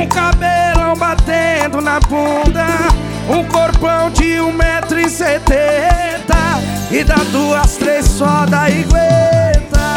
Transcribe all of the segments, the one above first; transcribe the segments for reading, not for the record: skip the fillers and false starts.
um cabelão batendo na bunda, um corpão de 1,70 m e dá 2, 3 só da aguenta.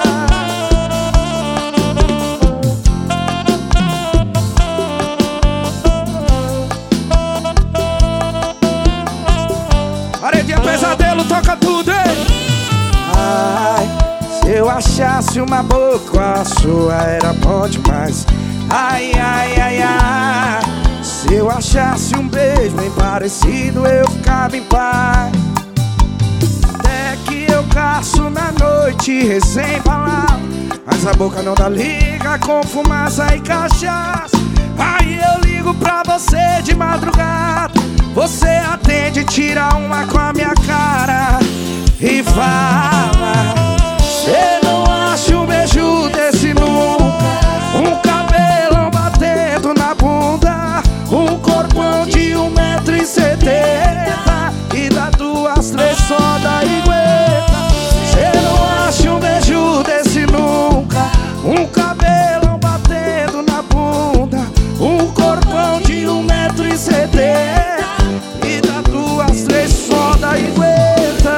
Paredinha Pesadelo, toca tudo, hein? Ai, se eu achasse uma boca, a sua era bom demais. Ai, ai, ai, ai. Se eu achasse um beijo bem parecido, eu ficava em paz. Até que eu caço na noite, recém-falado, mas a boca não dá liga com fumaça e cachaça. Aí eu ligo pra você de madrugada, você atende, tira uma com a minha cara e fala: cê não acha um beijo desse nunca, um cabelão batendo na bunda, um corpão de 1,70 m e dá 2, 3 só da aguenta. Cê não acha um beijo desse nunca, um cabelão batendo na bunda, um corpão de 1,70 m e dá 2, 3 só da aguenta.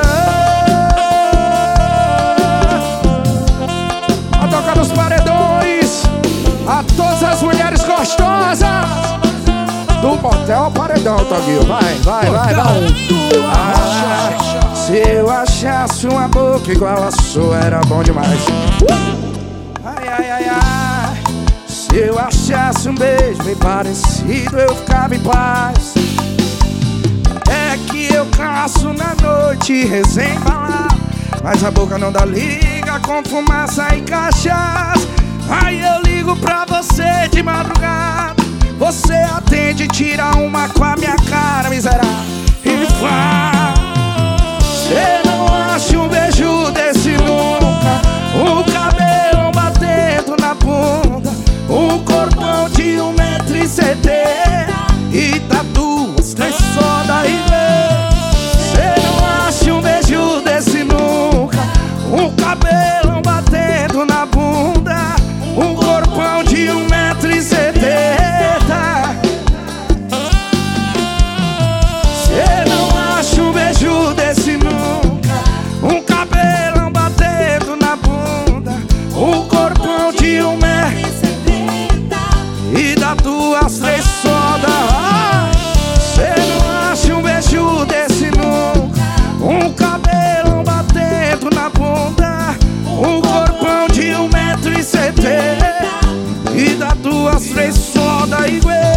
A tocar nos paredões, a todas as mulheres gostosas do motel paredão, Toguinho. Vai, vai, vai, vai. Se eu achasse uma boca igual a sua, era bom demais. Ai, ai, ai, ai. Se eu achasse um beijo bem parecido, eu ficava em paz. É que eu caço na noite, recém-falado, mas a boca não dá liga com fumaça e cachaça. Aí eu ligo pra você de madrugada, você atende, tira uma com a minha cara, miserável, e fala: cê não acha um beijo desse nunca, um cabelão batendo na bunda, um corpão de 1,70 m e dá 2, 3 só da aguenta. Cê não acha um beijo desse nunca, um cabelão batendo na bunda, um corpão de 1,70 m. Cê não acha um beijo desse nunca, um cabelão batendo na bunda, um corpão de 1,70 m e dá 2, 3 só da. Cê não acha um beijo desse nunca, um cabelão batendo na bunda, um corpão de 1,70 m e dá 2, 3 só da aguenta.